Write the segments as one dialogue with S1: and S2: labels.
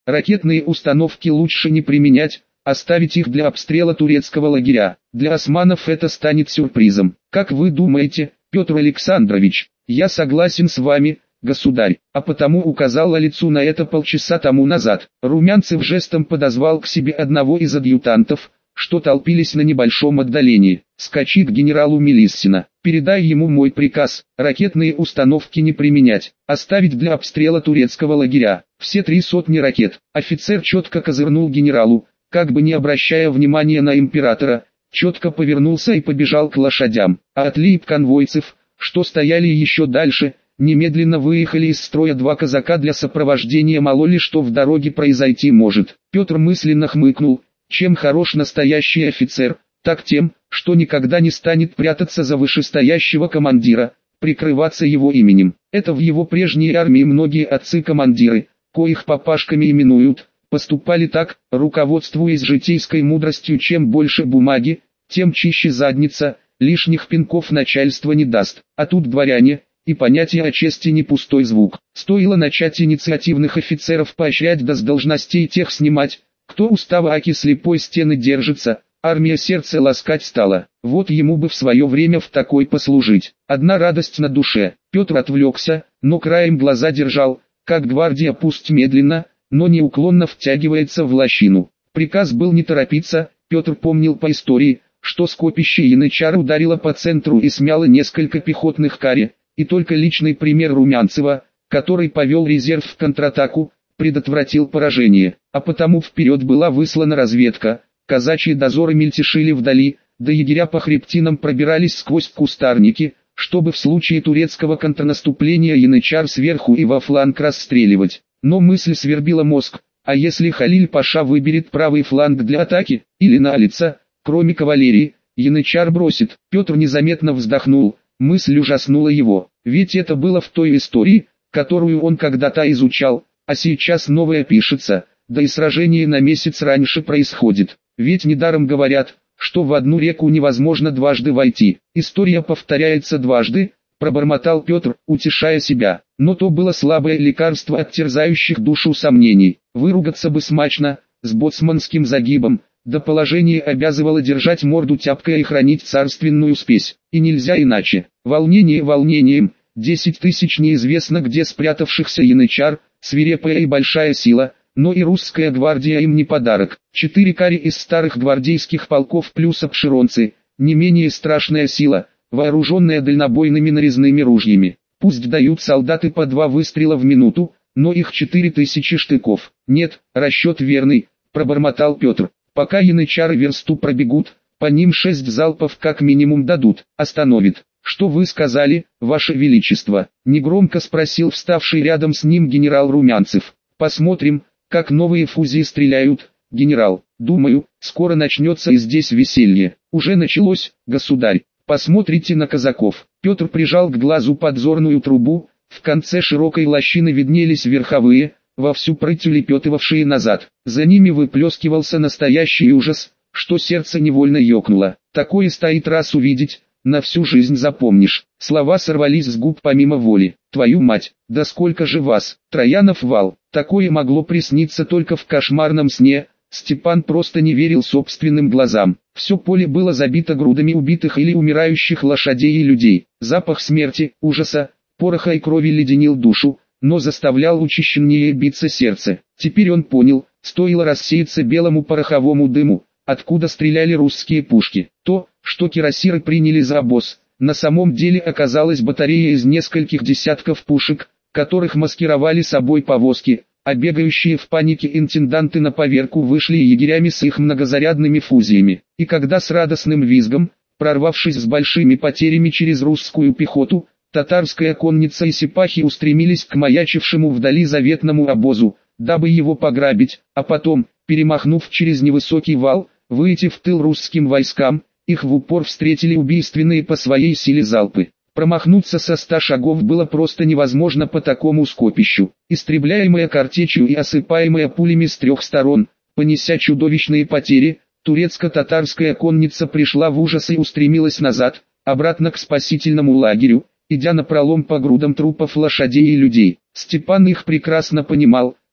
S1: Ракетные установки лучше не применять, оставить их для обстрела турецкого лагеря. Для османов это станет сюрпризом. Как вы думаете, Петр Александрович? Я согласен с вами, государь, а потому указал Алицу на это полчаса тому назад. Румянцев жестом подозвал к себе одного из адъютантов, что толпились на небольшом отдалении. Скачи к генералу Мелиссина, передай ему мой приказ, ракетные установки не применять, оставить для обстрела турецкого лагеря. Все 300 ракет. Офицер четко козырнул генералу, как бы не обращая внимания на императора, четко повернулся и побежал к лошадям. А от лейб-конвойцев, что стояли еще дальше, немедленно выехали из строя два казака для сопровождения, мало ли что в дороге произойти может. Петр мысленно хмыкнул: чем хорош настоящий офицер, так тем, что никогда не станет прятаться за вышестоящего командира, прикрываться его именем. Это в его прежней армии многие отцы-командиры, коих папашками именуют, поступали так, руководствуясь житейской мудростью: чем больше бумаги, тем чище задница, лишних пинков начальство не даст. А тут дворяне, и понятие о чести не пустой звук. Стоило начать инициативных офицеров поощрять, да с должностей тех снимать, кто устава аки слепой стены держится, армия сердце ласкать стала. Вот ему бы в свое время в такой послужить. Одна радость на душе. Петр отвлекся, но краем глаза держал, как гвардия пусть медленно, но неуклонно втягивается в лощину. Приказ был не торопиться. Петр помнил по истории, что скопище янычар ударило по центру и смяло несколько пехотных каре, и только личный пример Румянцева, который повел резерв в контратаку, предотвратил поражение. А потому вперед была выслана разведка, казачьи дозоры мельтешили вдали, да егеря по хребтинам пробирались сквозь кустарники, чтобы в случае турецкого контрнаступления янычар сверху и во фланг расстреливать. Но мысль свербила мозг: а если Халиль-паша выберет правый фланг для атаки, или на Алица, кроме кавалерии, янычар бросит? Петр незаметно вздохнул, мысль ужаснула его, ведь это было в той истории, которую он когда-то изучал, а сейчас новое пишется, да и сражение на месяц раньше происходит. Ведь недаром говорят, что в одну реку невозможно дважды войти. История повторяется дважды, пробормотал Петр, утешая себя. Но то было слабое лекарство от терзающих душу сомнений. Выругаться бы смачно, с боцманским загибом, да положение обязывало держать морду тяпкой и хранить царственную спесь. И нельзя иначе. Волнение волнением, 10 тысяч неизвестно где спрятавшихся янычар, свирепая и большая сила, но и русская гвардия им не подарок. 4 кари из старых гвардейских полков плюс обширонцы, не менее страшная сила, вооруженная дальнобойными нарезными ружьями. Пусть дают солдаты по 2 выстрела в минуту, но их 4000 штыков. Нет, расчет верный, пробормотал Петр. Пока янычары версту пробегут, по ним 6 залпов как минимум дадут. Остановит. Что вы сказали, ваше величество? Негромко спросил вставший рядом с ним генерал Румянцев. Посмотрим, как новые фузии стреляют, генерал. Думаю, скоро начнется и здесь веселье. Уже началось, государь. Посмотрите на казаков. Петр прижал к глазу подзорную трубу. В конце широкой лощины виднелись верховые, вовсю прыть улепетывавшие назад. За ними выплескивался настоящий ужас, что сердце невольно ёкнуло. Такое стоит раз увидеть, на всю жизнь запомнишь. Слова сорвались с губ помимо воли. Твою мать, да сколько же вас? Троянов вал. Такое могло присниться только в кошмарном сне. Степан просто не верил собственным глазам. Все поле было забито грудами убитых или умирающих лошадей и людей. Запах смерти, ужаса, пороха и крови леденил душу, но заставлял учащеннее биться сердце. Теперь он понял, стоило рассеяться белому пороховому дыму, откуда стреляли русские пушки. То, что кирасиры приняли за обоз, на самом деле оказалась батарея из нескольких десятков пушек, которых маскировали собой повозки, а бегающие в панике интенданты на поверку вышли егерями с их многозарядными фузиями. И когда с радостным визгом, прорвавшись с большими потерями через русскую пехоту, татарская конница и сипахи устремились к маячившему вдали заветному обозу, дабы его пограбить, а потом, перемахнув через невысокий вал, выйти в тыл русским войскам, их в упор встретили убийственные по своей силе залпы. Промахнуться со 100 шагов было просто невозможно по такому скопищу. Истребляемая картечью и осыпаемая пулями с 3 сторон, понеся чудовищные потери, турецко-татарская конница пришла в ужас и устремилась назад, обратно к спасительному лагерю, идя напролом по грудам трупов лошадей и людей. Степан их прекрасно понимал,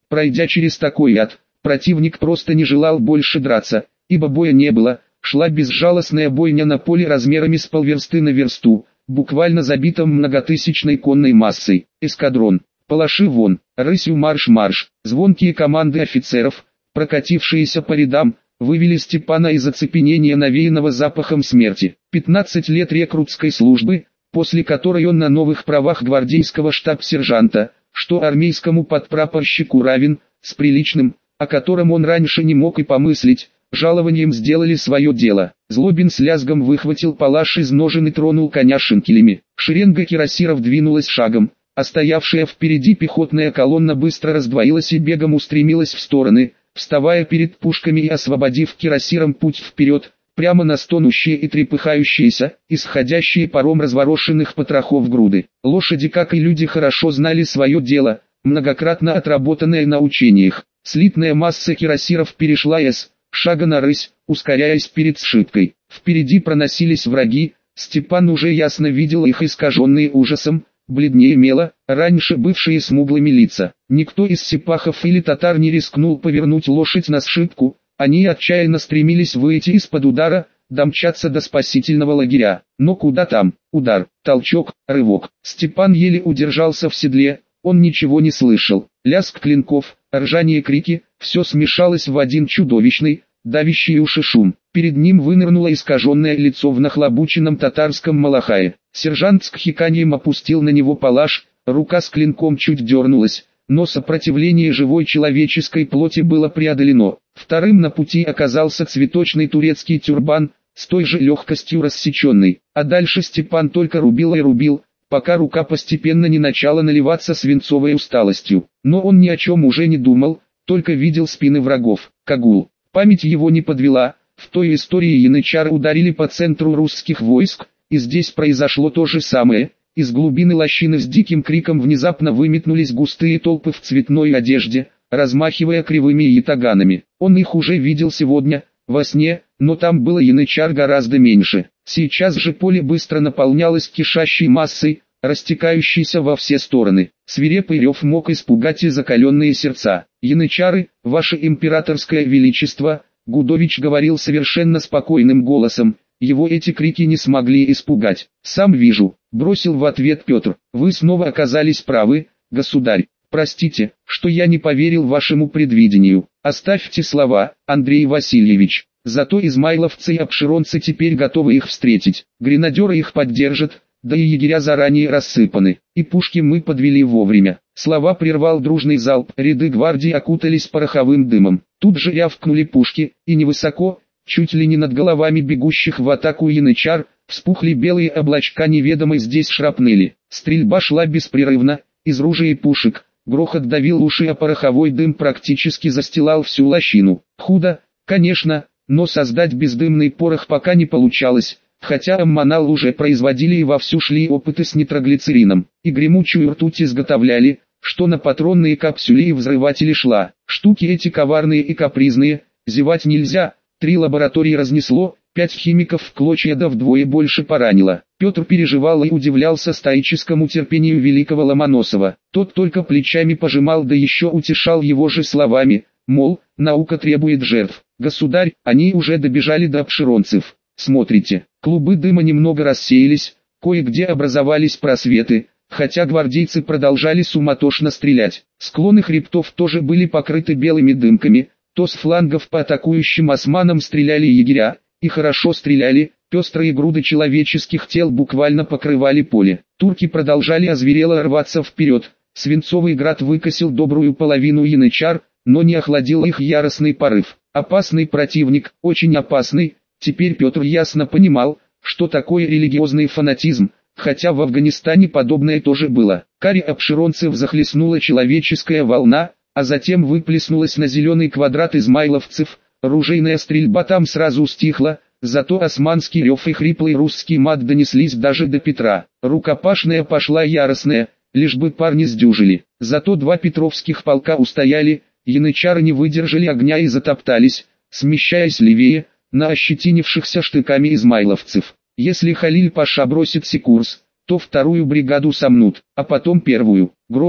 S1: Пройдя через такой ад, противник просто не желал больше драться, ибо боя не было, шла безжалостная бойня на поле размерами с полверсты на версту, буквально забитом многотысячной конной массой. Эскадрон, палаши вон, рысью марш-марш, звонкие команды офицеров, прокатившиеся по рядам, вывели Степана из оцепенения, навеянного запахом смерти. 15 лет рекрутской службы, после которой он на новых правах гвардейского штаб-сержанта, что армейскому подпрапорщику равен, с приличным, о котором он раньше не мог и помыслить, жалованием сделали свое дело. Злобин с лязгом выхватил палаш из ножен и тронул коня шинкелями. Шеренга кирасиров двинулась шагом, а стоявшая впереди пехотная колонна быстро раздвоилась и бегом устремилась в стороны, вставая перед пушками и освободив кирасирам путь вперед, прямо на стонущие и трепыхающиеся, исходящие паром разворошенных потрохов груды. Лошади, как и люди, хорошо знали свое дело, многократно отработанное на учениях. Слитная масса кирасиров перешла с шага на рысь, ускоряясь перед сшибкой. Впереди проносились враги, Степан уже ясно видел их искаженные ужасом, бледнее мела, раньше бывшие смуглыми лица. Никто из сипахов или татар не рискнул повернуть лошадь на сшибку, они отчаянно стремились выйти из-под удара, домчаться до спасительного лагеря. Но куда там? Удар, толчок, рывок. Степан еле удержался в седле, он ничего не слышал. Лязг клинков, ржание, крики, все смешалось в один чудовищный, давящий уши шум. Перед ним вынырнуло искаженное лицо в нахлобученном татарском малахае. Сержант с кхиканьем опустил на него палаш, рука с клинком чуть дернулась, но сопротивление живой человеческой плоти было преодолено. Вторым на пути оказался цветочный турецкий тюрбан, с той же легкостью рассеченный. А дальше Степан только рубил и рубил, пока рука постепенно не начала наливаться свинцовой усталостью. Но он ни о чем уже не думал, только видел спины врагов. Кагул. Память его не подвела, в той истории янычары ударили по центру русских войск, и здесь произошло то же самое. Из глубины лощины с диким криком внезапно выметнулись густые толпы в цветной одежде, размахивая кривыми ятаганами. Он их уже видел сегодня, во сне, но там было янычар гораздо меньше. Сейчас же поле быстро наполнялось кишащей массой, растекающейся во все стороны. Свирепый рев мог испугать и закаленные сердца. «Янычары, ваше императорское величество», Гудович говорил совершенно спокойным голосом, его эти крики не смогли испугать. «Сам вижу», — бросил в ответ Петр. «Вы снова оказались правы, государь. Простите, что я не поверил вашему предвидению. Оставьте слова, Андрей Васильевич. Зато измайловцы и обширонцы теперь готовы их встретить. Гренадеры их поддержат, да и егеря заранее рассыпаны. И пушки мы подвели вовремя». Слова прервал дружный залп. Ряды гвардии окутались пороховым дымом. Тут же рявкнули пушки, и невысоко, чуть ли не над головами бегущих в атаку янычар, вспухли белые облачка неведомой здесь шрапнели. Стрельба шла беспрерывно, из ружей и пушек. Грохот давил уши, а пороховой дым практически застилал всю лощину. Худо, конечно, но создать бездымный порох пока не получалось, хотя аммонал уже производили и вовсю шли опыты с нитроглицерином, и гремучую ртуть изготовляли, что на патронные капсюли и взрыватели шла. Штуки эти коварные и капризные, зевать нельзя, 3 лаборатории разнесло, 5 химиков в клочья, да вдвое больше поранило. Петр переживал и удивлялся стоическому терпению великого Ломоносова. Тот только плечами пожимал, да еще утешал его же словами, мол, наука требует жертв. «Государь, они уже добежали до обширонцев. Смотрите». Клубы дыма немного рассеялись, кое-где образовались просветы, хотя гвардейцы продолжали суматошно стрелять. Склоны хребтов тоже были покрыты белыми дымками, то с флангов по атакующим османам стреляли егеря, и хорошо стреляли, пестрые груды человеческих тел буквально покрывали поле. Турки продолжали озверело рваться вперед, свинцовый град выкосил добрую половину янычар, но не охладил их яростный порыв. Опасный противник, очень опасный. Теперь Петр ясно понимал, что такое религиозный фанатизм, хотя в Афганистане подобное тоже было. Каре обширонцев захлестнула человеческая волна, а затем выплеснулась на зеленый квадрат измайловцев. Ружейная стрельба там сразу стихла, зато османский рев и хриплый русский мат донеслись даже до Петра. Рукопашная пошла яростная, лишь бы парни сдюжили. Зато 2 петровских полка устояли, янычары не выдержали огня и затоптались, смещаясь левее, на ощетинившихся штыками измайловцев. Если Халиль Паша бросит курс, то 2-ю бригаду сомнут, а потом 1-ю. Громко,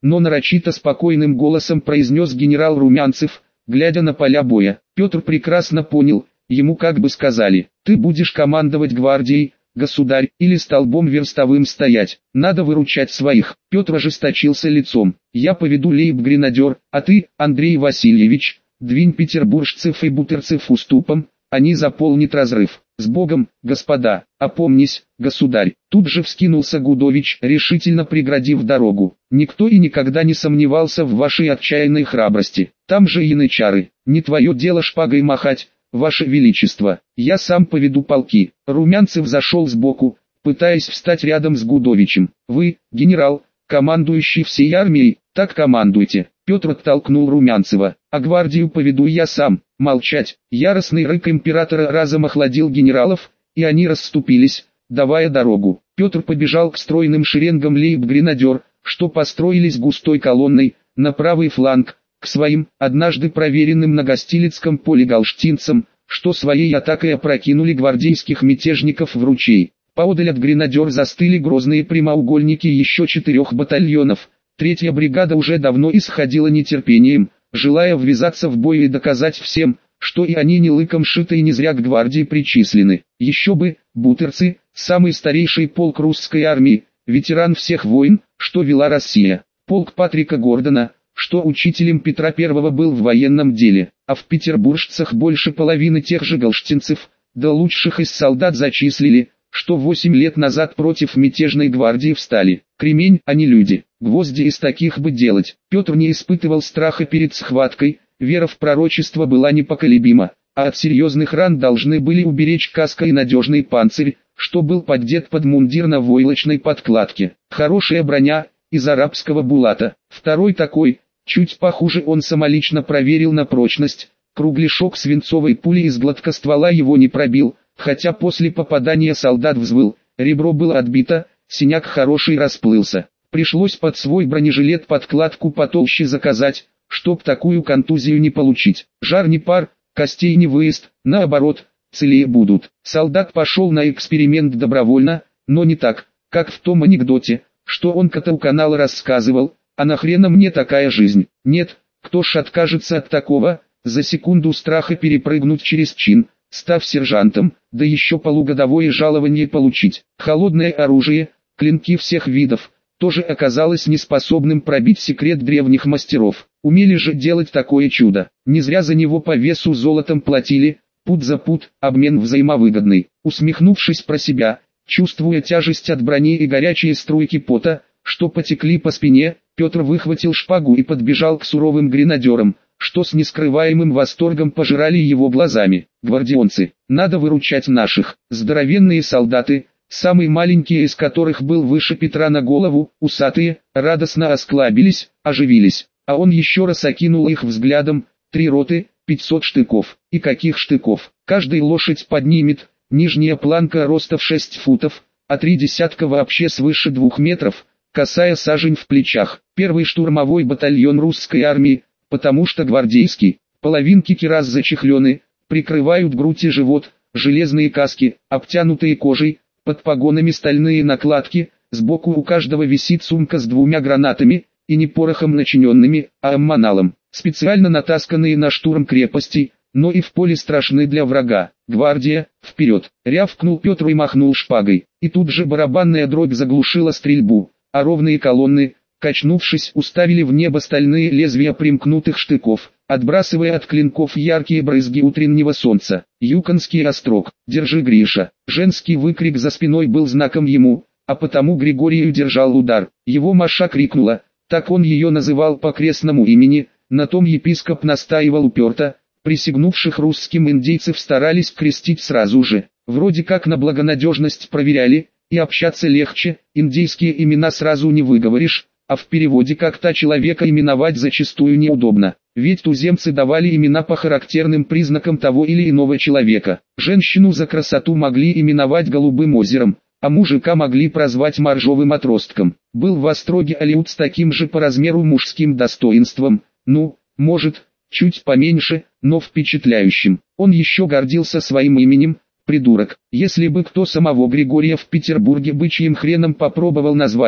S1: но нарочито спокойным голосом произнес генерал Румянцев, глядя на поля боя. Петр прекрасно понял, ему как бы сказали: «Ты будешь командовать гвардией, государь, или столбом верстовым стоять, надо выручать своих». Петр ожесточился лицом. «Я поведу лейб-гренадер, а ты, Андрей Васильевич, двинь петербуржцев и бутерцев уступом, они заполнит разрыв. С Богом, господа, опомнись, государь». Тут же вскинулся Гудович, решительно преградив дорогу. «Никто и никогда не сомневался в вашей отчаянной храбрости. Там же янычары, не твое дело шпагой махать, ваше величество, я сам поведу полки». Румянцев зашел сбоку, пытаясь встать рядом с Гудовичем. «Вы, генерал, командующий всей армией, так командуйте». Петр оттолкнул Румянцева. «А гвардию поведу я сам». Молчать. Яростный рык императора разом охладил генералов, и они расступились, давая дорогу. Петр побежал к стройным шеренгам лейб-гренадер, что построились густой колонной, на правый фланг, к своим, однажды проверенным на Гостилицком поле галштинцам, что своей атакой опрокинули гвардейских мятежников в ручей. Поодаль от гренадер застыли грозные прямоугольники еще 4 батальонов. Третья бригада уже давно исходила нетерпением, желая ввязаться в бой и доказать всем, что и они не лыком шиты и не зря к гвардии причислены. Еще бы, бутерцы, самый старейший полк русской армии, ветеран всех войн, что вела Россия. Полк Патрика Гордона, что учителем Петра I был в военном деле, а в петербуржцах больше половины тех же галштинцев, да лучших из солдат зачислили, что 8 лет назад против мятежной гвардии встали. Кремень, а не люди. Гвозди из таких бы делать. Петр не испытывал страха перед схваткой, вера в пророчество была непоколебима, а от серьезных ран должны были уберечь каска и надежный панцирь, что был поддет под мундир на войлочной подкладке. Хорошая броня, из арабского булата. Второй такой, чуть похуже, он самолично проверил на прочность. Кругляшок свинцовой пули из гладкоствола его не пробил, хотя после попадания солдат взвыл, ребро было отбито, синяк хороший расплылся. Пришлось под свой бронежилет подкладку потолще заказать, чтоб такую контузию не получить. Жар не пар, костей не выезд, наоборот, целее будут. Солдат пошел на эксперимент добровольно, но не так, как в том анекдоте, что он кота у канала рассказывал: «А нахрена мне такая жизнь?» Нет, кто ж откажется от такого, за секунду страха перепрыгнуть через чин, став сержантом, да еще полугодовое жалование получить. Холодное оружие, клинки всех видов, тоже оказалось неспособным пробить секрет древних мастеров. Умели же делать такое чудо. Не зря за него по весу золотом платили, пуд за пуд, обмен взаимовыгодный. Усмехнувшись про себя, чувствуя тяжесть от брони и горячие струйки пота, что потекли по спине, Петр выхватил шпагу и подбежал к суровым гренадерам, что с нескрываемым восторгом пожирали его глазами. Гвардионцы, надо выручать наших. Здоровенные солдаты, самый маленький из которых был выше Петра на голову, усатые, радостно осклабились, оживились. А он еще раз окинул их взглядом: 3 роты, 500 штыков. И каких штыков? Каждый лошадь поднимет, нижняя планка роста в 6 футов, а 3 десятка вообще свыше 2 метров, косая сажень в плечах. Первый штурмовой батальон русской армии, потому что гвардейский, половинки кирас зачехлены, прикрывают грудь и живот, железные каски, обтянутые кожей, под погонами стальные накладки, сбоку у каждого висит сумка с 2 гранатами, и не порохом начиненными, а аммоналом, специально натасканные на штурм крепостей, но и в поле страшны для врага. «Гвардия, вперед!» — рявкнул Петр и махнул шпагой, и тут же барабанная дробь заглушила стрельбу, а ровные колонны, качнувшись, уставили в небо стальные лезвия примкнутых штыков, отбрасывая от клинков яркие брызги утреннего солнца. Юконский острог, держи, Гриша. Женский выкрик за спиной был знаком ему, а потому Григорий держал удар. Его Маша крикнула, так он ее называл по крестному имени, на том епископ настаивал уперто. Присягнувших русским индейцев старались крестить сразу же, вроде как на благонадежность проверяли, и общаться легче, индейские имена сразу не выговоришь, а в переводе как-то человека именовать зачастую неудобно, ведь туземцы давали имена по характерным признакам того или иного человека. Женщину за красоту могли именовать Голубым озером, а мужика могли прозвать Моржовым отростком. Был в Остроге алеут с таким же по размеру мужским достоинством, ну, может, чуть поменьше, но впечатляющим. Он еще гордился своим именем, придурок. Если бы кто самого Григория в Петербурге бычьим хреном попробовал назвать,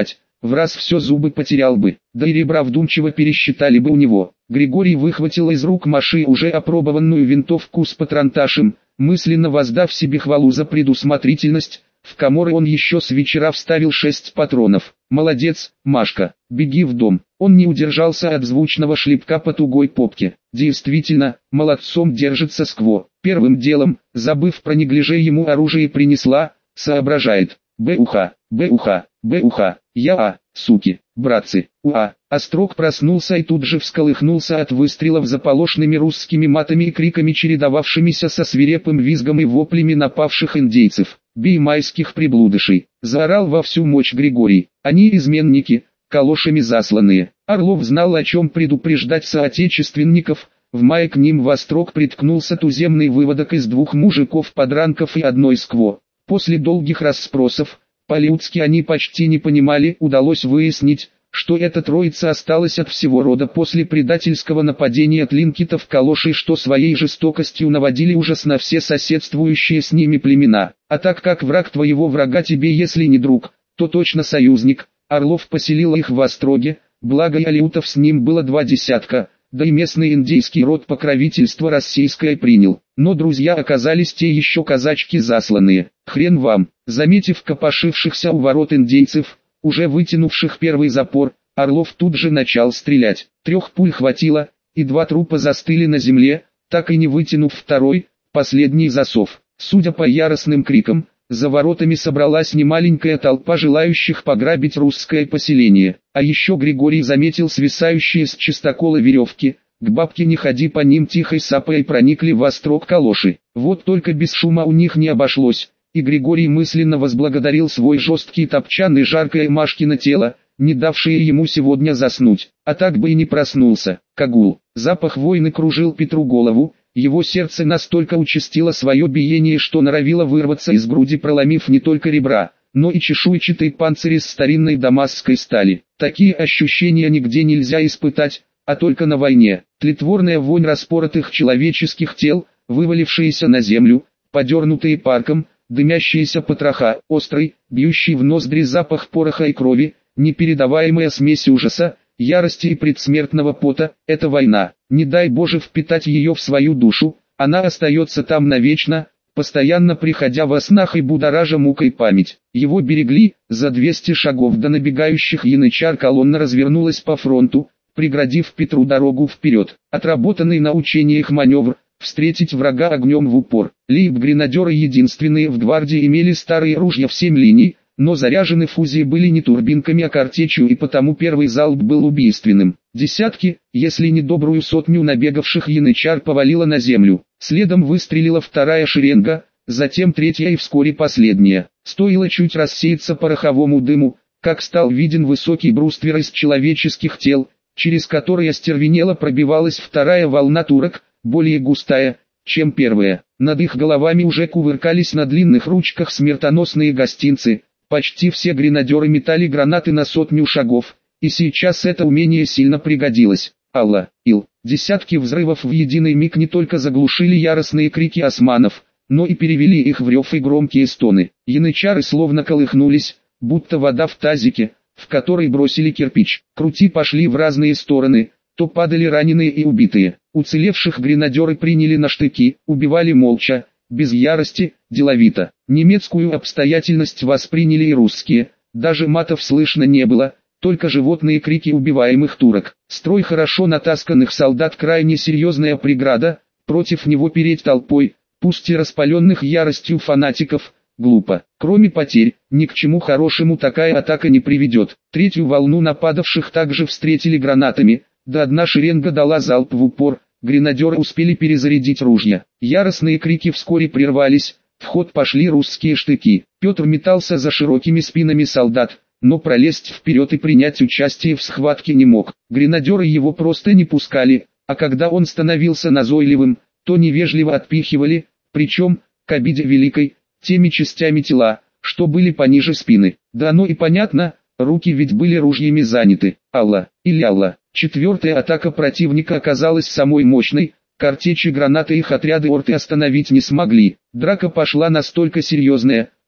S1: враз все зубы потерял бы, да и ребра вдумчиво пересчитали бы у него. Григорий выхватил из рук Маши уже опробованную винтовку с патронташем, мысленно воздав себе хвалу за предусмотрительность. В коморы он еще с вечера вставил 6 патронов. «Молодец, Машка, беги в дом». Он не удержался от звучного шлепка по тугой попке. Действительно, молодцом держится Скво. Первым делом, забыв про неглиже, ему оружие принесла, соображает. Б-уха, б-уха, б-уха, я суки, братцы, уа. Острог проснулся и тут же всколыхнулся от выстрелов заполошными русскими матами и криками, чередовавшимися со свирепым визгом и воплями напавших индейцев. «Бей майских приблудышей!» — заорал во всю мощь Григорий. «Они изменники, калошами засланные». Орлов знал, о чем предупреждать соотечественников. В мае к ним во строк приткнулся туземный выводок из 2 мужиков-подранков и одной Скво. После долгих расспросов, по-людски они почти не понимали, удалось выяснить, что эта троица осталась от всего рода после предательского нападения тлинкитов калошей, что своей жестокостью наводили ужас на все соседствующие с ними племена. А так как враг твоего врага тебе, если не друг, то точно союзник, Орлов поселил их в Остроге, благо и алеутов с ним было 2 десятка, да и местный индейский род покровительство российское принял. Но друзья оказались те еще казачки засланные. Хрен вам. Заметив копошившихся у ворот индейцев, уже вытянувших первый запор, Орлов тут же начал стрелять. 3 пуль хватило, и 2 трупа застыли на земле, так и не вытянув второй, последний засов. Судя по яростным крикам, за воротами собралась немаленькая толпа желающих пограбить русское поселение. А еще Григорий заметил свисающие с чистокола веревки. К бабке не ходи, по ним тихой сапой проникли в острог калоши. Вот только без шума у них не обошлось. И Григорий мысленно возблагодарил свой жесткий топчан и жаркое Машкино тело, не давшие ему сегодня заснуть. А так бы и не проснулся. Кагул. Запах войны кружил Петру голову, его сердце настолько участило свое биение, что норовило вырваться из груди, проломив не только ребра, но и чешуйчатый панцирь из старинной дамасской стали. Такие ощущения нигде нельзя испытать, а только на войне. Тлетворная вонь распоротых человеческих тел, вывалившиеся на землю, подернутые парком, дымящиеся потроха, острый, бьющий в ноздри запах пороха и крови, непередаваемая смесь ужаса, ярости и предсмертного пота. Это война. Не дай Боже впитать ее в свою душу, она остается там навечно, постоянно приходя во снах и будоража мукой память. Его берегли. За 200 шагов до набегающих янычар колонна развернулась по фронту, преградив Петру дорогу вперед. Отработанный на учениях маневр, встретить врага огнем в упор. Лейб-гренадеры, единственные в гвардии, имели старые ружья в 7 линий, но заряжены фузии были не турбинками, а картечью, и потому первый залп был убийственным. Десятки, если не добрую сотню набегавших янычар повалило на землю. Следом выстрелила вторая шеренга, затем третья и вскоре последняя. Стоило чуть рассеяться пороховому дыму, как стал виден высокий бруствер из человеческих тел, через который остервенело пробивалась вторая волна турок, более густая, чем первая. Над их головами уже кувыркались на длинных ручках смертоносные гостинцы. Почти все гренадеры метали гранаты на 100 шагов, и сейчас это умение сильно пригодилось. Алла, Ил. Десятки взрывов в единый миг не только заглушили яростные крики османов, но и перевели их в рев и громкие стоны. Янычары словно колыхнулись, будто вода в тазике, в который бросили кирпич. Крути пошли в разные стороны, то падали раненые и убитые. Уцелевших гренадеры приняли на штыки, убивали молча, без ярости, деловито. Немецкую обстоятельность восприняли и русские, даже матов слышно не было, только животные крики убиваемых турок. Строй хорошо натасканных солдат крайне серьезная преграда, против него переть толпой, пусть и распаленных яростью фанатиков, глупо. Кроме потерь, ни к чему хорошему такая атака не приведет. Третью волну нападавших также встретили гранатами, да одна шеренга дала залп в упор. Гренадеры успели перезарядить ружья. Яростные крики вскоре прервались, в ход пошли русские штыки. Петр метался за широкими спинами солдат, но пролезть вперед и принять участие в схватке не мог. Гренадеры его просто не пускали, а когда он становился назойливым, то невежливо отпихивали, причем, к обиде великой, теми частями тела, что были пониже спины. Да оно и понятно, руки ведь были ружьями заняты. Алла, или Алла. Четвертая атака противника оказалась самой мощной, картечь и гранаты их отряды орты остановить не смогли. Драка пошла настолько серьезная,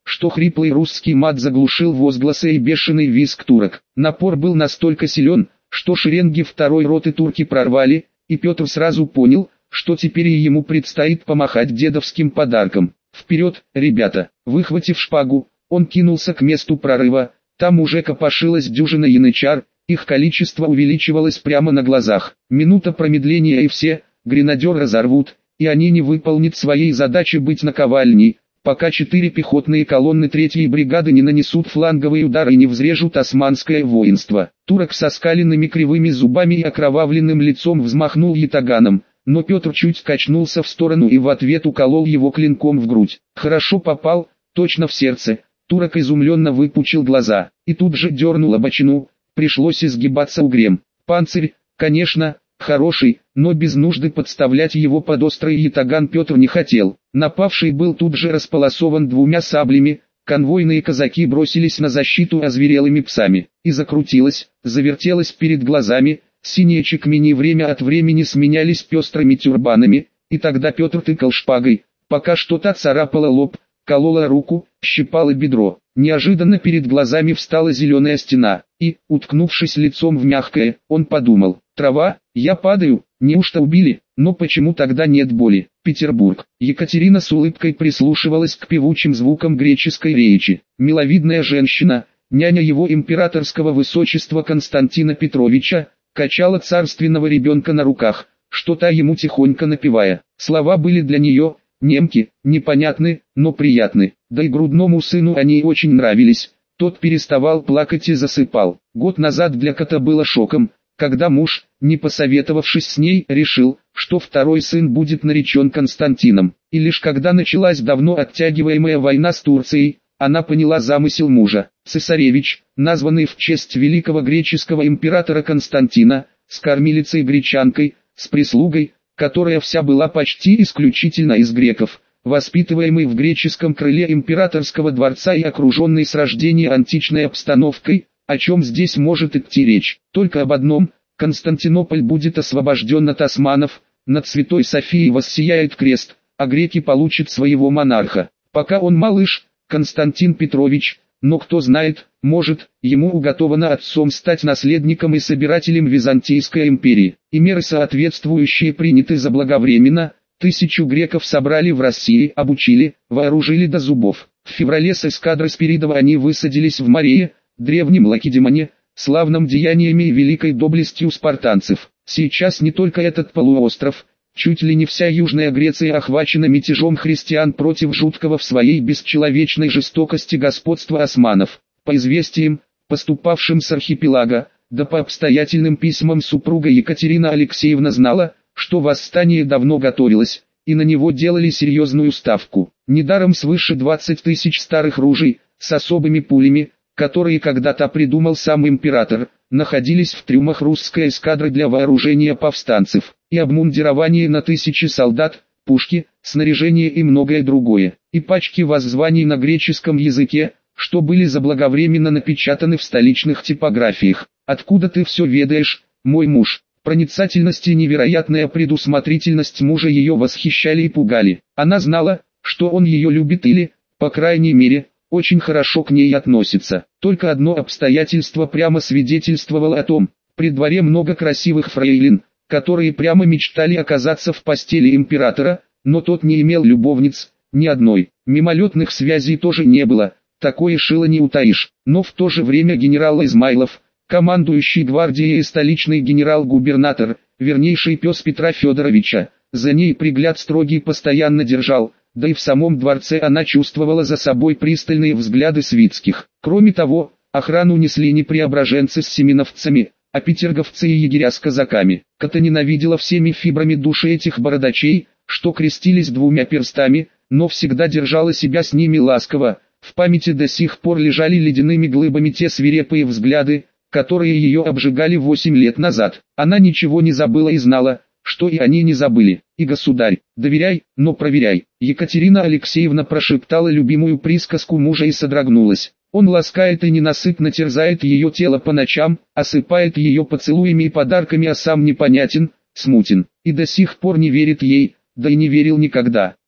S1: что хриплый русский мат заглушил возгласы и бешеный визг турок. Напор был настолько силен, что шеренги второй роты турки прорвали, и Петр сразу понял, что теперь и ему предстоит помахать дедовским подарком. «Вперед, ребята!» Выхватив шпагу, он кинулся к месту прорыва. Там уже копошилась дюжина янычар, их количество увеличивалось прямо на глазах. Минута промедления и все, гренадер разорвут, и они не выполнят своей задачи быть наковальней, пока 4 пехотные колонны 3-й бригады не нанесут фланговый удар и не взрежут османское воинство. Турок со скаленными кривыми зубами и окровавленным лицом взмахнул ятаганом, но Петр чуть качнулся в сторону и в ответ уколол его клинком в грудь. Хорошо попал, точно в сердце. Турок изумленно выпучил глаза, и тут же дернул обочину, пришлось изгибаться угрем. Панцирь, конечно, хороший, но без нужды подставлять его под острый ятаган Петр не хотел. Напавший был тут же располосован 2 саблями, конвойные казаки бросились на защиту озверелыми псами, и закрутилось, завертелось перед глазами, синие чекмени время от времени сменялись пестрыми тюрбанами, и тогда Петр тыкал шпагой, пока что-то царапало лоб, колола руку, щипало бедро. Неожиданно перед глазами встала зеленая стена, и, уткнувшись лицом в мягкое, он подумал: «Трава, я падаю, неужто убили, но почему тогда нет боли?» Петербург. Екатерина с улыбкой прислушивалась к певучим звукам греческой речи. Миловидная женщина, няня его императорского высочества Константина Петровича, качала царственного ребенка на руках, что-то ему тихонько напевая. Слова были для нее немки, непонятны, но приятны. Да и грудному сыну они очень нравились. Тот переставал плакать и засыпал. Год назад для кота было шоком, когда муж, не посоветовавшись с ней, решил, что второй сын будет наречен Константином. И лишь когда началась давно оттягиваемая война с Турцией, она поняла замысел мужа. Цесаревич, названный в честь великого греческого императора Константина, с кормилицей-гречанкой, с прислугой, которая вся была почти исключительно из греков, воспитываемый в греческом крыле императорского дворца и окруженный с рождения античной обстановкой. О чем здесь может идти речь? Только об одном: Константинополь будет освобожден от османов, над Святой Софией воссияет крест, а греки получат своего монарха. Пока он малыш, Константин Петрович, но кто знает, может, ему уготовано отцом стать наследником и собирателем Византийской империи. И меры соответствующие приняты заблаговременно. 1000 греков собрали в России, обучили, вооружили до зубов. В феврале с эскадрой Спиридова они высадились в Марее, древнем Лакедемоне, славном деяниями и великой доблестью спартанцев. Сейчас не только этот полуостров, чуть ли не вся Южная Греция охвачена мятежом христиан против жуткого в своей бесчеловечной жестокости господства османов. По известиям, поступавшим с архипелага, да по обстоятельным письмам супруга Екатерина Алексеевна знала, что восстание давно готовилось, и на него делали серьезную ставку. Недаром свыше 20 000 старых ружей, с особыми пулями, которые когда-то придумал сам император, находились в трюмах русской эскадры для вооружения повстанцев, и обмундирование на 1000 солдат, пушки, снаряжение и многое другое, и пачки воззваний на греческом языке, что были заблаговременно напечатаны в столичных типографиях. «Откуда ты все ведаешь, мой муж?» Проницательность и невероятная предусмотрительность мужа ее восхищали и пугали. Она знала, что он ее любит или, по крайней мере, очень хорошо к ней относится. Только одно обстоятельство прямо свидетельствовало о том: при дворе много красивых фрейлин, которые прямо мечтали оказаться в постели императора, но тот не имел любовниц, ни одной. Мимолетных связей тоже не было, такое шило не утаишь. Но в то же время генерал Измайлов, командующий гвардией и столичный генерал-губернатор, вернейший пес Петра Федоровича, за ней пригляд строгий постоянно держал, да и в самом дворце она чувствовала за собой пристальные взгляды свитских. Кроме того, охрану несли не преображенцы с семеновцами, а петерговцы и егеря с казаками. Ката ненавидела всеми фибрами души этих бородачей, что крестились 2 перстами, но всегда держала себя с ними ласково. В памяти до сих пор лежали ледяными глыбами те свирепые взгляды, которые ее обжигали 8 лет назад. Она ничего не забыла и знала, что и они не забыли. «И, государь, доверяй, но проверяй». Екатерина Алексеевна прошептала любимую присказку мужа и содрогнулась. Он ласкает и ненасытно терзает ее тело по ночам, осыпает ее поцелуями и подарками, а сам непонятен, смутен, и до сих пор не верит ей, да и не верил никогда.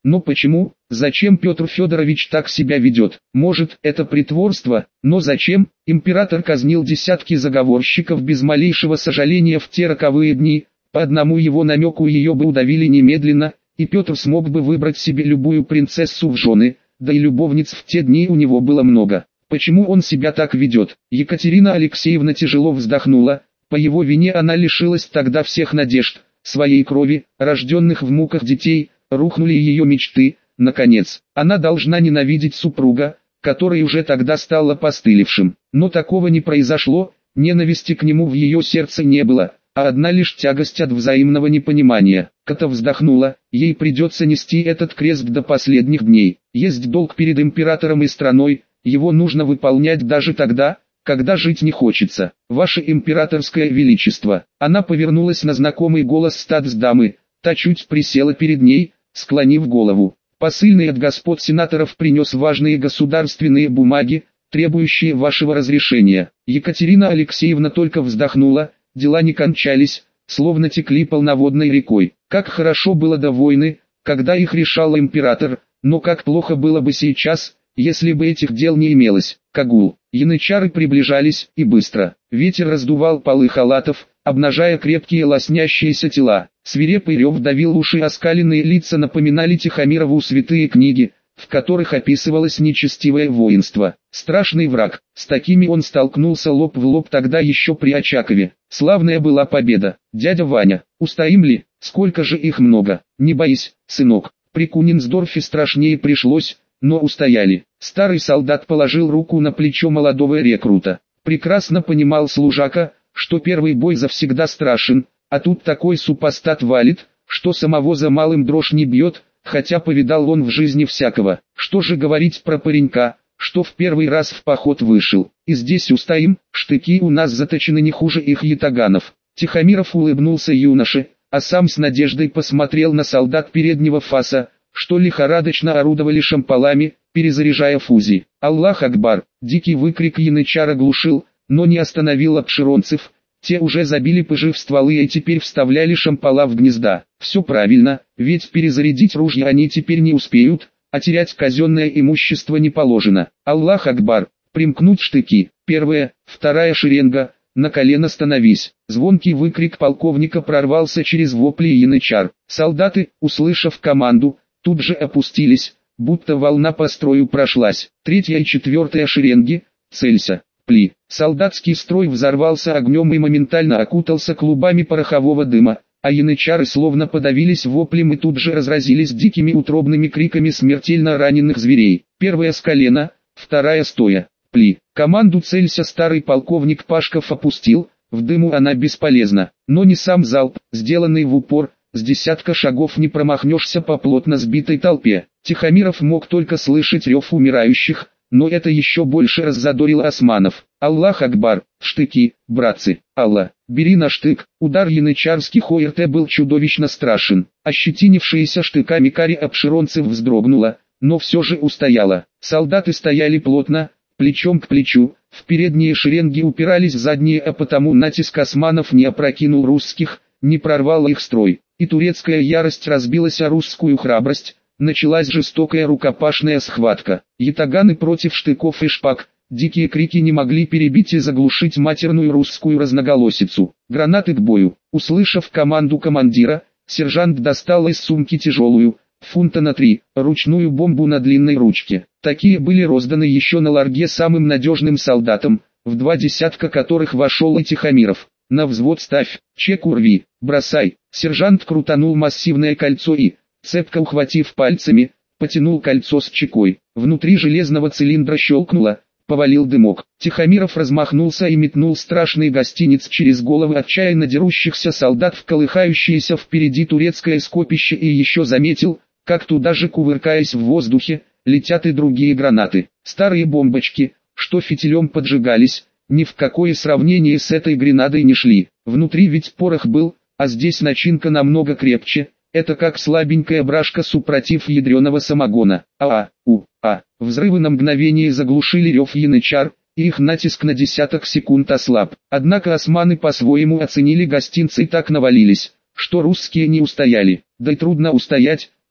S1: Но почему, зачем Петр Федорович так себя ведет? Может, это притворство, но зачем? Император казнил десятки заговорщиков без малейшего сожаления в те роковые дни, по одному его намеку ее бы удавили немедленно, и Петр смог бы выбрать себе любую принцессу в жены, да и любовниц в те дни у него было много. Почему он себя так ведет? Екатерина Алексеевна тяжело вздохнула, по его вине она лишилась тогда всех надежд, своей крови, рожденных в муках детей, рухнули ее мечты. Наконец, она должна ненавидеть супруга, который уже тогда стал опостылевшим. Но такого не произошло, ненависти к нему в ее сердце не было, а одна лишь тягость от взаимного непонимания. Ката вздохнула, ей придется нести этот крест до последних дней. Есть долг перед императором и страной, его нужно выполнять даже тогда, когда жить не хочется. Ваше императорское величество. Она повернулась на знакомый голос статсдамы, та чуть присела перед ней, склонив голову. Посыльный от господ сенаторов принес важные государственные бумаги, требующие вашего разрешения. Екатерина Алексеевна только вздохнула, дела не кончались, словно текли полноводной рекой. Как хорошо было до войны, когда их решал император, но как плохо было бы сейчас, если бы этих дел не имелось. Кагул. Янычары приближались, и быстро. Ветер раздувал полы халатов, обнажая крепкие лоснящиеся тела. Свирепый рев давил уши, оскаленные лица напоминали Тихомирову святые книги, в которых описывалось нечестивое воинство. Страшный враг, с такими он столкнулся лоб в лоб тогда еще при Очакове. Славная была победа. Дядя Ваня, устоим ли? Сколько же их много? Не боись, сынок. При Кунинсдорфе страшнее пришлось, но устояли. Старый солдат положил руку на плечо молодого рекрута. Прекрасно понимал служака, что первый бой завсегда страшен, а тут такой супостат валит, что самого за малым дрожь не бьет, хотя повидал он в жизни всякого. Что же говорить про паренька, что в первый раз в поход вышел. И здесь устоим, штыки у нас заточены не хуже их ятаганов. Тихомиров улыбнулся юноше, а сам с надеждой посмотрел на солдат переднего фаса, что лихорадочно орудовали шампалами, перезаряжая фузи. «Аллах Акбар!» Дикий выкрик янычара глушил, но не остановил обширонцев. Те уже забили пыжи в стволы и теперь вставляли шампала в гнезда. Все правильно, ведь перезарядить ружья они теперь не успеют, а терять казенное имущество не положено. «Аллах Акбар!» Примкнуть штыки. Первая, вторая шеренга. На колено становись. Звонкий выкрик полковника прорвался через вопли янычар. Солдаты, услышав команду, тут же опустились, будто волна по строю прошлась. Третья и четвертая шеренги, целься, пли. Солдатский строй взорвался огнем и моментально окутался клубами порохового дыма, а янычары словно подавились воплем и тут же разразились дикими утробными криками смертельно раненых зверей. Первая с колена, вторая стоя, пли. Команду целься старый полковник Пашков опустил, в дыму она бесполезна, но не сам залп, сделанный в упор. С десятка шагов не промахнешься по плотно сбитой толпе. Тихомиров мог только слышать рев умирающих, но это еще больше раззадорило османов. «Аллах Акбар! Штыки, братцы! Алла! Бери на штык!» Удар янычарских ОРТ был чудовищно страшен. Ощетинившаяся штыками кари обширонцев вздрогнула, но все же устояла. Солдаты стояли плотно, плечом к плечу, в передние шеренги упирались задние, а потому натиск османов не опрокинул русских, не прорвал их строй. И турецкая ярость разбилась о русскую храбрость, началась жестокая рукопашная схватка. Ятаганы против штыков и шпаг, дикие крики не могли перебить и заглушить матерную русскую разноголосицу. Гранаты к бою. Услышав команду командира, сержант достал из сумки тяжелую, фунта на 3, ручную бомбу на длинной ручке. Такие были розданы еще на Ларге самым надежным солдатам, в 2 десятка которых вошел и Тихомиров. «На взвод ставь, чеку рви, бросай». Сержант крутанул массивное кольцо и, цепко ухватив пальцами, потянул кольцо с чекой. Внутри железного цилиндра щелкнуло, повалил дымок. Тихомиров размахнулся и метнул страшный гостиниц через головы отчаянно дерущихся солдат в колыхающееся впереди турецкое скопище и еще заметил, как туда же, кувыркаясь в воздухе, летят и другие гранаты. Старые бомбочки, что фитилем поджигались, ни в какое сравнение с этой гренадой не шли. Внутри ведь порох был, а здесь начинка намного крепче. Это как слабенькая брашка супротив ядреного самогона. Взрывы на мгновение заглушили рев янычар, и их натиск на десяток секунд ослаб. Однако османы по-своему оценили гостинцы и так навалились, что русские не устояли. Да и трудно устоять,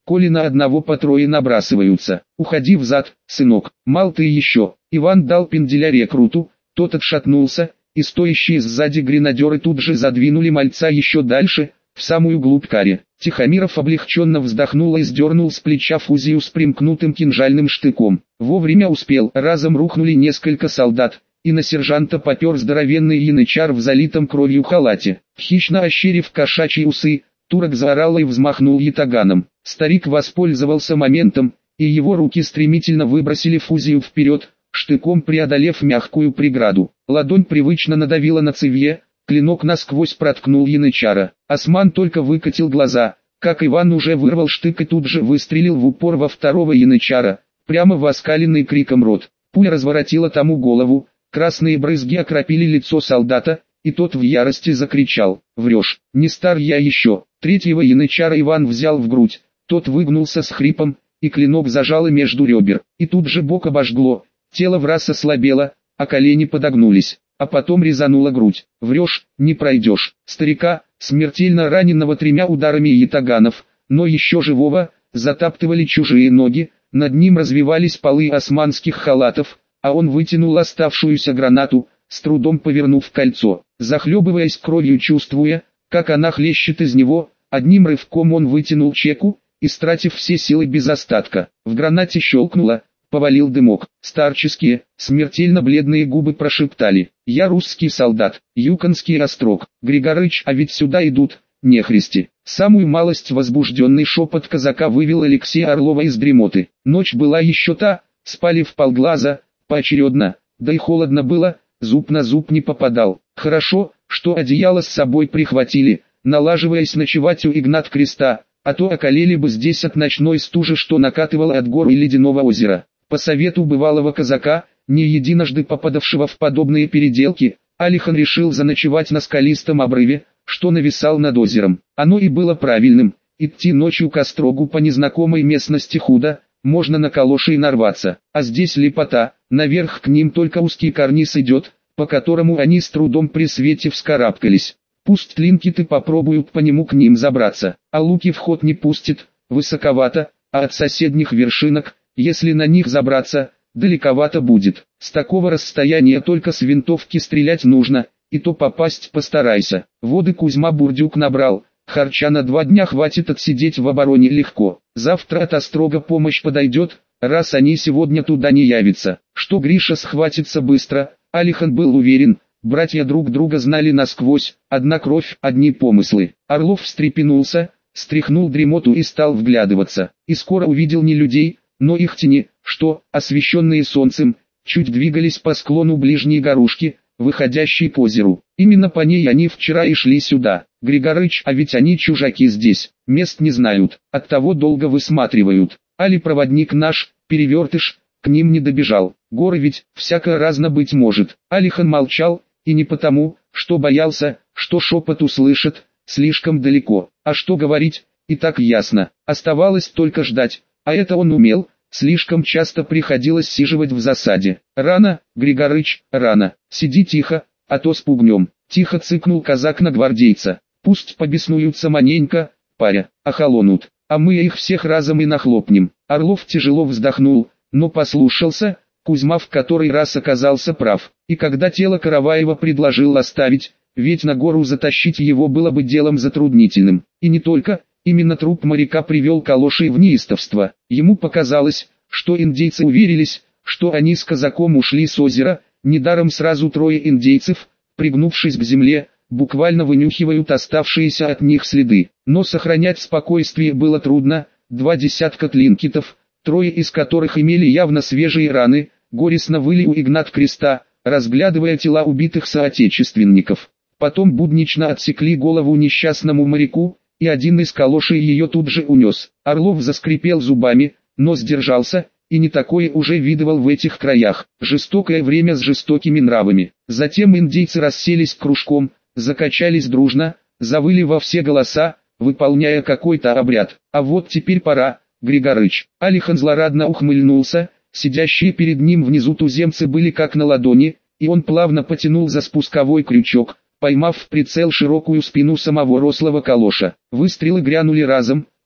S1: коли на одного по трое набрасываются. Уходи взад, сынок, мал ты еще. Иван дал пенделя рекруту, тот отшатнулся, и стоящие сзади гренадеры тут же задвинули мальца еще дальше, в самую глубь каре. Тихомиров облегченно вздохнул и сдернул с плеча фузию с примкнутым кинжальным штыком. Вовремя успел, разом рухнули несколько солдат, и на сержанта попер здоровенный янычар в залитом кровью халате. Хищно ощерив кошачьи усы, турок заорал и взмахнул ятаганом. Старик воспользовался моментом, и его руки стремительно выбросили фузию вперед, штыком преодолев мягкую преграду. Ладонь привычно надавила на цевье, клинок насквозь проткнул янычара. Осман только выкатил глаза, как Иван уже вырвал штык и тут же выстрелил в упор во второго янычара, прямо в оскаленный криком рот. Пуля разворотила тому голову, красные брызги окропили лицо солдата, и тот в ярости закричал: «Врешь, не стар я еще!» Третьего янычара Иван взял в грудь, тот выгнулся с хрипом, и клинок зажало между ребер, и тут же бок обожгло, тело враз ослабело, а колени подогнулись, а потом резанула грудь. «Врешь, не пройдешь!» Старика, смертельно раненого 3 ударами ятаганов, но еще живого, затаптывали чужие ноги, над ним развивались полы османских халатов, а он вытянул оставшуюся гранату, с трудом повернув кольцо. Захлебываясь кровью, чувствуя, как она хлещет из него, одним рывком он вытянул чеку, истратив все силы без остатка. В гранате щелкнуло, повалил дымок. Старческие, смертельно бледные губы прошептали: «Я русский солдат, Юконский острог, Григорыч, а ведь сюда идут, нехристи». Самую малость возбужденный шепот казака вывел Алексея Орлова из дремоты. Ночь была еще та, спали вполглаза, поочередно, да и холодно было, зуб на зуб не попадал. Хорошо, что одеяло с собой прихватили, налаживаясь ночевать у Игнат Креста, а то околели бы здесь от ночной стужи, что накатывало от гор и ледяного озера. По совету бывалого казака, не единожды попадавшего в подобные переделки, Алихан решил заночевать на скалистом обрыве, что нависал над озером. Оно и было правильным. Идти ночью к острогу по незнакомой местности худо, можно на калоши и нарваться, а здесь лепота, наверх к ним только узкий карниз идет, по которому они с трудом при свете вскарабкались. Пусть линкиты попробуют по нему к ним забраться, а луки в ход не пустит, высоковато, а от соседних вершинок, если на них забраться, далековато будет. С такого расстояния только с винтовки стрелять нужно, и то попасть постарайся. Воды Кузьма бурдюк набрал, харча на 2 дня хватит, отсидеть в обороне легко. Завтра от острога помощь подойдет, раз они сегодня туда не явятся. Что Гриша схватится быстро, Алихан был уверен, братья друг друга знали насквозь, одна кровь, одни помыслы. Орлов встрепенулся, стряхнул дремоту и стал вглядываться, и скоро увидел не людей, но их тени, что, освещенные солнцем, чуть двигались по склону ближней горушки, выходящей к озеру. Именно по ней они вчера и шли сюда. Григорыч, а ведь они чужаки здесь, мест не знают, оттого долго высматривают. Али проводник наш, перевертыш, к ним не добежал. Горы ведь, всякое разно быть может. Алихан молчал, и не потому, что боялся, что шепот услышит, слишком далеко. А что говорить, и так ясно. Оставалось только ждать, а это он умел. Слишком часто приходилось сиживать в засаде. «Рано, Григорыч, рано. Сиди тихо, а то спугнем». Тихо цыкнул казак на гвардейца. «Пусть побеснуются маненько, паря, охолонут, а мы их всех разом и нахлопнем». Орлов тяжело вздохнул, но послушался. Кузьма в который раз оказался прав. И когда тело Караваева предложил оставить, ведь на гору затащить его было бы делом затруднительным. И не только. Именно труп моряка привел калоши в неистовство. Ему показалось, что индейцы уверились, что они с казаком ушли с озера. Недаром сразу 3 индейцев, пригнувшись к земле, буквально вынюхивают оставшиеся от них следы. Но сохранять спокойствие было трудно. 2 десятка тлинкитов, 3 из которых имели явно свежие раны, горестно выли у Игнат Креста, разглядывая тела убитых соотечественников. Потом буднично отсекли голову несчастному моряку, и один из калошей ее тут же унес. Орлов заскрипел зубами, но сдержался, и не такое уже видывал в этих краях. Жестокое время с жестокими нравами. Затем индейцы расселись кружком, закачались дружно, завыли во все голоса, выполняя какой-то обряд. А вот теперь пора, Григорыч. Алихан злорадно ухмыльнулся, сидящие перед ним внизу туземцы были как на ладони, и он плавно потянул за спусковой крючок, поймав в прицел широкую спину самого рослого калоша. Выстрелы грянули разом,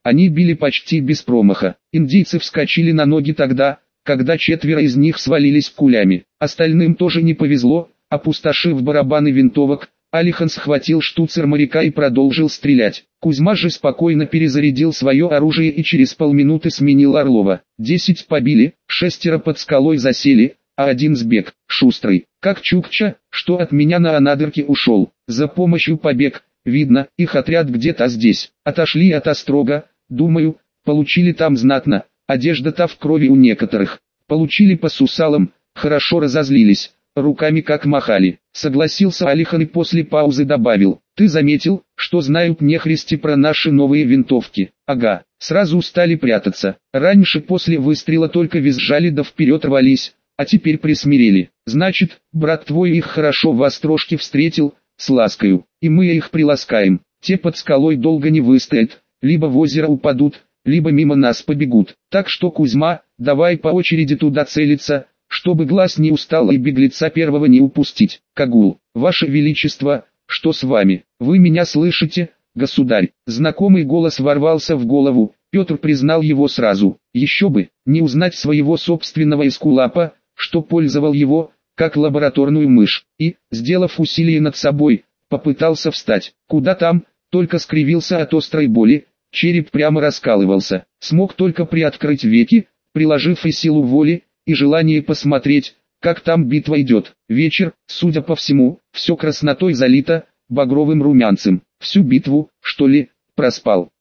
S1: Они били почти без промаха. Индийцы вскочили на ноги тогда, когда 4 из них свалились кулями. Остальным тоже не повезло, опустошив барабаны винтовок. Алихан схватил штуцер моряка и продолжил стрелять. Кузьма же спокойно перезарядил свое оружие и через полминуты сменил Орлова. 10 побили, 6 под скалой засели, а 1 сбег, шустрый, как Чукча, что от меня на Анадырке ушел. За помощью побег, видно, их отряд где-то здесь. Отошли от острога, думаю, получили там знатно, одежда-то в крови у некоторых. Получили по сусалам, хорошо разозлились. Руками как махали. Согласился Алихан и после паузы добавил: ты заметил, что знают нехристи про наши новые винтовки? Ага, сразу стали прятаться. Раньше после выстрела только визжали да вперед рвались, а теперь присмирели. Значит, брат твой их хорошо в острожке встретил, с ласкою, и мы их приласкаем. Те под скалой долго не выстоят, либо в озеро упадут, либо мимо нас побегут. Так что, Кузьма, давай по очереди туда целиться, чтобы глаз не устал и беглеца первого не упустить. Кагул, ваше величество, что с вами? Вы меня слышите, государь? Знакомый голос ворвался в голову. Петр признал его сразу. Еще бы, не узнать своего собственного эскулапа, что пользовал его, как лабораторную мышь, и, сделав усилие над собой, попытался встать. Куда там, только скривился от острой боли, череп прямо раскалывался. Смог только приоткрыть веки, приложив и силу воли, и желание посмотреть, как там битва идет. Вечер, судя по всему, все краснотой залито, багровым румянцем. Всю битву, что ли, проспал.